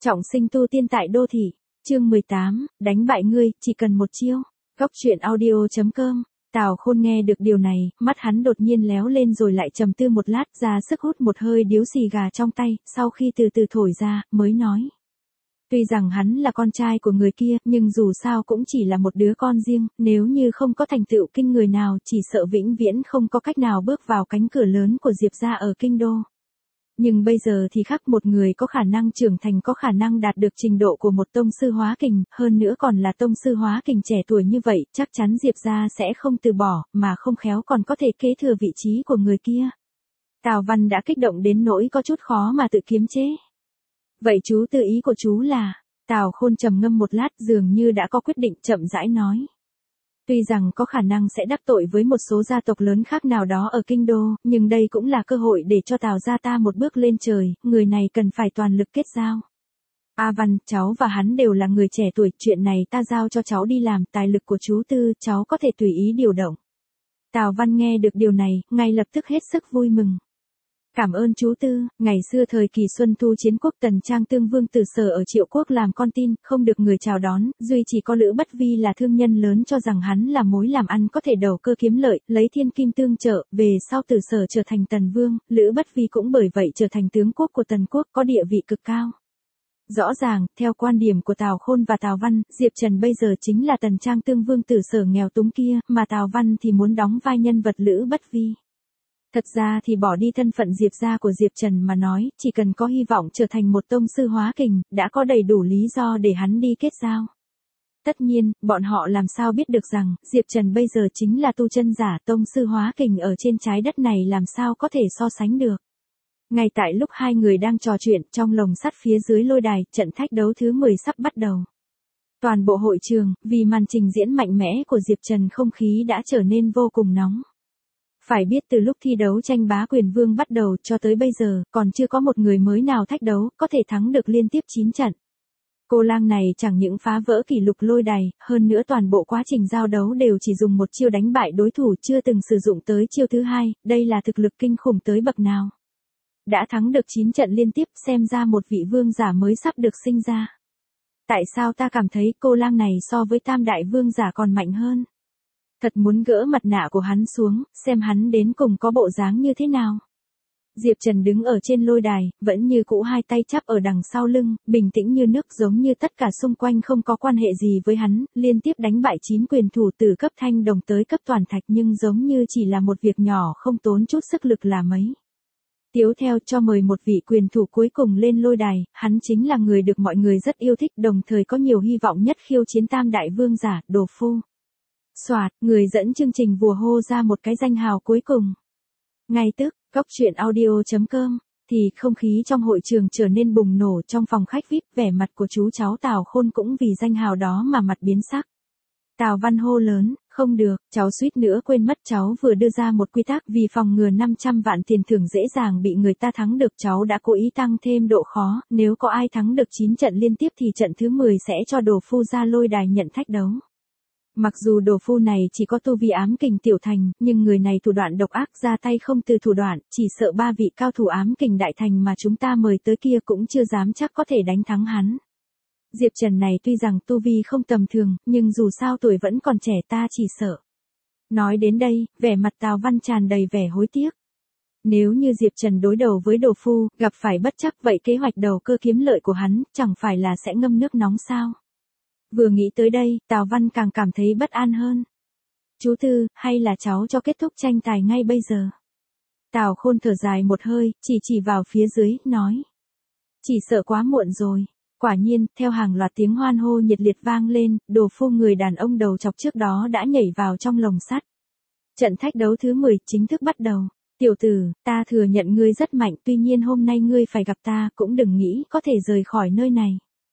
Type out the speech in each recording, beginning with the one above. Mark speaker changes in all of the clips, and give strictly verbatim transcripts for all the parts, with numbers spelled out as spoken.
Speaker 1: Trọng sinh tu tiên tại đô thị, chương mười tám, đánh bại ngươi, chỉ cần một chiêu. Góc truyện audio chấm com. Tào Khôn nghe được điều này, mắt hắn đột nhiên léo lên rồi lại trầm tư một lát, ra sức hút một hơi điếu xì gà trong tay, sau khi từ từ thổi ra, mới nói. Tuy rằng hắn là con trai của người kia, nhưng dù sao cũng chỉ là một đứa con riêng, nếu như không có thành tựu kinh người nào, chỉ sợ vĩnh viễn không có cách nào bước vào cánh cửa lớn của Diệp gia ở kinh đô. Nhưng bây giờ thì khác, một người có khả năng trưởng thành, có khả năng đạt được trình độ của một tông sư hóa kình, hơn nữa còn là tông sư hóa kình trẻ tuổi như vậy, chắc chắn Diệp gia sẽ không từ bỏ, mà không khéo còn có thể kế thừa vị trí của người kia. Tào Văn đã kích động đến nỗi có chút khó mà tự kiềm chế. Vậy chú tự ý của chú là? Tào Khôn trầm ngâm một lát, dường như đã có quyết định, chậm rãi nói. Tuy rằng có khả năng sẽ đắc tội với một số gia tộc lớn khác nào đó ở kinh đô, nhưng đây cũng là cơ hội để cho Tào gia ta một bước lên trời, người này cần phải toàn lực kết giao. A Văn, cháu và hắn đều là người trẻ tuổi, chuyện này ta giao cho cháu đi làm, tài lực của chú Tư, cháu có thể tùy ý điều động. Tào Văn nghe được điều này, ngay lập tức hết sức vui mừng. Cảm ơn chú Tư, ngày xưa thời kỳ Xuân Thu chiến quốc, Tần Trang Tương Vương Từ Sở ở Triệu Quốc làm con tin, không được người chào đón, duy chỉ có Lữ Bất Vi là thương nhân lớn cho rằng hắn là mối làm ăn có thể đầu cơ kiếm lợi, lấy thiên kim tương trợ, về sau Từ Sở trở thành Tần Vương, Lữ Bất Vi cũng bởi vậy trở thành tướng quốc của Tần Quốc, có địa vị cực cao. Rõ ràng, theo quan điểm của Tào Khôn và Tào Văn, Diệp Trần bây giờ chính là Tần Trang Tương Vương Từ Sở nghèo túng kia, mà Tào Văn thì muốn đóng vai nhân vật Lữ Bất Vi. Thật ra thì bỏ đi thân phận Diệp gia của Diệp Trần mà nói, chỉ cần có hy vọng trở thành một tông sư hóa kình, đã có đầy đủ lý do để hắn đi kết giao. Tất nhiên, bọn họ làm sao biết được rằng, Diệp Trần bây giờ chính là tu chân giả tông sư hóa kình ở trên trái đất này, làm sao có thể so sánh được. Ngay tại lúc hai người đang trò chuyện, trong lồng sắt phía dưới lôi đài, trận thách đấu thứ mười sắp bắt đầu. Toàn bộ hội trường, vì màn trình diễn mạnh mẽ của Diệp Trần, không khí đã trở nên vô cùng nóng. Phải biết từ lúc thi đấu tranh bá quyền vương bắt đầu cho tới bây giờ, còn chưa có một người mới nào thách đấu, có thể thắng được liên tiếp chín trận. Cô lang này chẳng những phá vỡ kỷ lục lôi đài, hơn nữa toàn bộ quá trình giao đấu đều chỉ dùng một chiêu đánh bại đối thủ, chưa từng sử dụng tới chiêu thứ hai, đây là thực lực kinh khủng tới bậc nào. Đã thắng được chín trận liên tiếp, xem ra một vị vương giả mới sắp được sinh ra. Tại sao ta cảm thấy cô lang này so với tam đại vương giả còn mạnh hơn? Thật muốn gỡ mặt nạ của hắn xuống, xem hắn đến cùng có bộ dáng như thế nào. Diệp Trần đứng ở trên lôi đài, vẫn như cũ hai tay chắp ở đằng sau lưng, bình tĩnh như nước, giống như tất cả xung quanh không có quan hệ gì với hắn, liên tiếp đánh bại chín quyền thủ từ cấp thanh đồng tới cấp toàn thạch, nhưng giống như chỉ là một việc nhỏ, không tốn chút sức lực là mấy. Tiếp theo cho mời một vị quyền thủ cuối cùng lên lôi đài, hắn chính là người được mọi người rất yêu thích, đồng thời có nhiều hy vọng nhất khiêu chiến tam đại vương giả, Đồ Phu. Soạt, người dẫn chương trình vùa hô ra một cái danh hào cuối cùng. Ngay tức, góc truyện audio chấm com, thì không khí trong hội trường trở nên bùng nổ. Trong phòng khách vi ai pi, vẻ mặt của chú cháu Tào Khôn cũng vì danh hào đó mà mặt biến sắc. Tào Văn hô lớn, không được, cháu suýt nữa quên mất, cháu vừa đưa ra một quy tắc, vì phòng ngừa năm trăm vạn tiền thưởng dễ dàng bị người ta thắng được, cháu đã cố ý tăng thêm độ khó, nếu có ai thắng được chín trận liên tiếp thì trận thứ mười sẽ cho Đồ Phu ra lôi đài nhận thách đấu. Mặc dù Đồ Phu này chỉ có tu vi ám kình tiểu thành, nhưng người này thủ đoạn độc ác, ra tay không từ thủ đoạn, chỉ sợ ba vị cao thủ ám kình đại thành mà chúng ta mời tới kia cũng chưa dám chắc có thể đánh thắng hắn. Diệp Trần này tuy rằng tu vi không tầm thường, nhưng dù sao tuổi vẫn còn trẻ, ta chỉ sợ. Nói đến đây, vẻ mặt Tào Văn tràn đầy vẻ hối tiếc. Nếu như Diệp Trần đối đầu với Đồ Phu, gặp phải bất trắc, vậy kế hoạch đầu cơ kiếm lợi của hắn, chẳng phải là sẽ ngâm nước nóng sao? Vừa nghĩ tới đây, Tào Văn càng cảm thấy bất an hơn. Chú Tư, hay là cháu cho kết thúc tranh tài ngay bây giờ? Tào Khôn thở dài một hơi, chỉ chỉ vào phía dưới, nói. Chỉ sợ quá muộn rồi. Quả nhiên, theo hàng loạt tiếng hoan hô nhiệt liệt vang lên, Đồ Phu người đàn ông đầu chọc trước đó đã nhảy vào trong lồng sắt. Trận thách đấu thứ mười chính thức bắt đầu. Tiểu tử, ta thừa nhận ngươi rất mạnh, tuy nhiên hôm nay ngươi phải gặp ta, cũng đừng nghĩ có thể rời khỏi nơi này.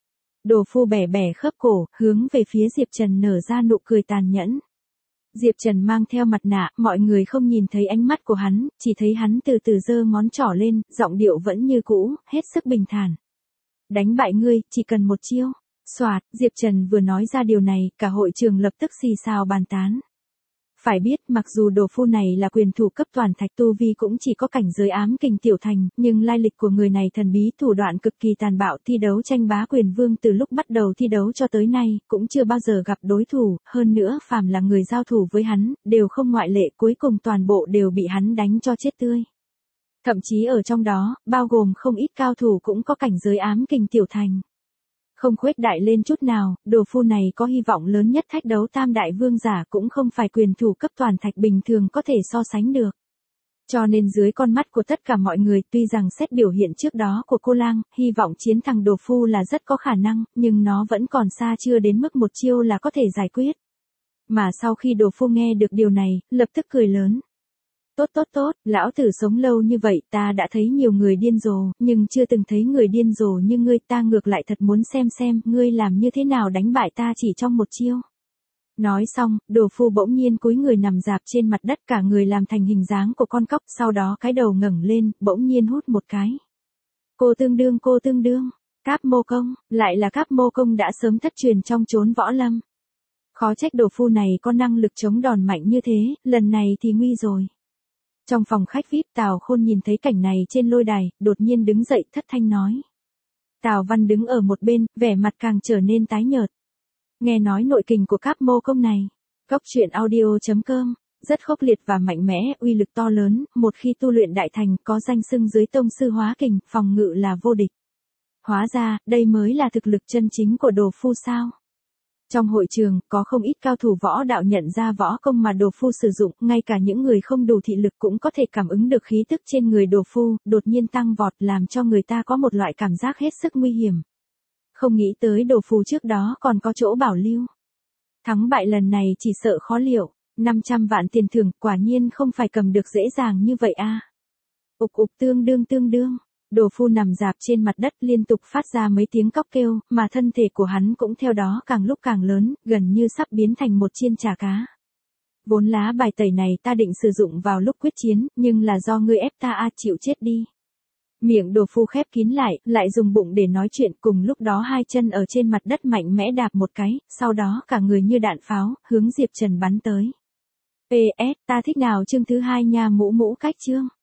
Speaker 1: Đồ Phu bẻ bẻ khớp cổ, hướng về phía Diệp Trần nở ra nụ cười tàn nhẫn. Diệp Trần mang theo mặt nạ, mọi người không nhìn thấy ánh mắt của hắn, chỉ thấy hắn từ từ giơ ngón trỏ lên, giọng điệu vẫn như cũ, hết sức bình thản. Đánh bại ngươi, chỉ cần một chiêu. Soạt, Diệp Trần vừa nói ra điều này, cả hội trường lập tức xì xào bàn tán. Phải biết, mặc dù đồ phu này là quyền thủ cấp toàn thạch tu vi cũng chỉ có cảnh giới ám kình tiểu thành, nhưng lai lịch của người này thần bí, thủ đoạn cực kỳ tàn bạo, thi đấu tranh bá quyền vương từ lúc bắt đầu thi đấu cho tới nay, cũng chưa bao giờ gặp đối thủ, hơn nữa phàm là người giao thủ với hắn, đều không ngoại lệ, cuối cùng toàn bộ đều bị hắn đánh cho chết tươi. Thậm chí ở trong đó, bao gồm không ít cao thủ cũng có cảnh giới ám kình tiểu thành. Không khuếch đại lên chút nào, đồ phu này có hy vọng lớn nhất thách đấu tam đại vương giả cũng không phải quyền thủ cấp toàn thạch bình thường có thể so sánh được. Cho nên dưới con mắt của tất cả mọi người, tuy rằng xét biểu hiện trước đó của cô lang, hy vọng chiến thắng đồ phu là rất có khả năng, nhưng nó vẫn còn xa chưa đến mức một chiêu là có thể giải quyết. Mà sau khi đồ phu nghe được điều này, lập tức cười lớn. Tốt tốt tốt, lão tử sống lâu như vậy, ta đã thấy nhiều người điên rồ, nhưng chưa từng thấy người điên rồ như ngươi, ta ngược lại thật muốn xem xem, ngươi làm như thế nào đánh bại ta chỉ trong một chiêu. Nói xong, đồ phu bỗng nhiên cúi người nằm dạp trên mặt đất, cả người làm thành hình dáng của con cóc, sau đó cái đầu ngẩng lên, bỗng nhiên hút một cái. Cô tương đương cô tương đương, Cáp Mô Công, lại là Cáp Mô Công đã sớm thất truyền trong chốn võ lâm. Khó trách đồ phu này có năng lực chống đòn mạnh như thế, lần này thì nguy rồi. Trong phòng khách vi ai pi, Tào Khôn nhìn thấy cảnh này trên lôi đài, đột nhiên đứng dậy thất thanh nói. Tào Văn đứng ở một bên, vẻ mặt càng trở nên tái nhợt. Nghe nói nội kình của Cáp Mô Công này, Góc truyện audio chấm com, rất khốc liệt và mạnh mẽ, uy lực to lớn, một khi tu luyện đại thành có danh xưng dưới tông sư hóa kình, phòng ngự là vô địch. Hóa ra, đây mới là thực lực chân chính của đồ phu sao? Trong hội trường, có không ít cao thủ võ đạo nhận ra võ công mà đồ phu sử dụng, ngay cả những người không đủ thị lực cũng có thể cảm ứng được khí tức trên người đồ phu, đột nhiên tăng vọt làm cho người ta có một loại cảm giác hết sức nguy hiểm. Không nghĩ tới đồ phu trước đó còn có chỗ bảo lưu. Thắng bại lần này chỉ sợ khó liệu, năm trăm vạn tiền thưởng quả nhiên không phải cầm được dễ dàng như vậy a. À. Ục ục tương đương tương đương. Đồ phu nằm dạp trên mặt đất liên tục phát ra mấy tiếng cóc kêu, mà thân thể của hắn cũng theo đó càng lúc càng lớn, gần như sắp biến thành một chiên chả cá. Vốn lá bài tẩy này ta định sử dụng vào lúc quyết chiến, nhưng là do ngươi ép ta a, chịu chết đi. Miệng đồ phu khép kín lại, lại dùng bụng để nói chuyện, cùng lúc đó hai chân ở trên mặt đất mạnh mẽ đạp một cái, sau đó cả người như đạn pháo, hướng Diệp Trần bắn tới. pê ét, ta thích nào chương thứ hai nha mũ mũ cách chương.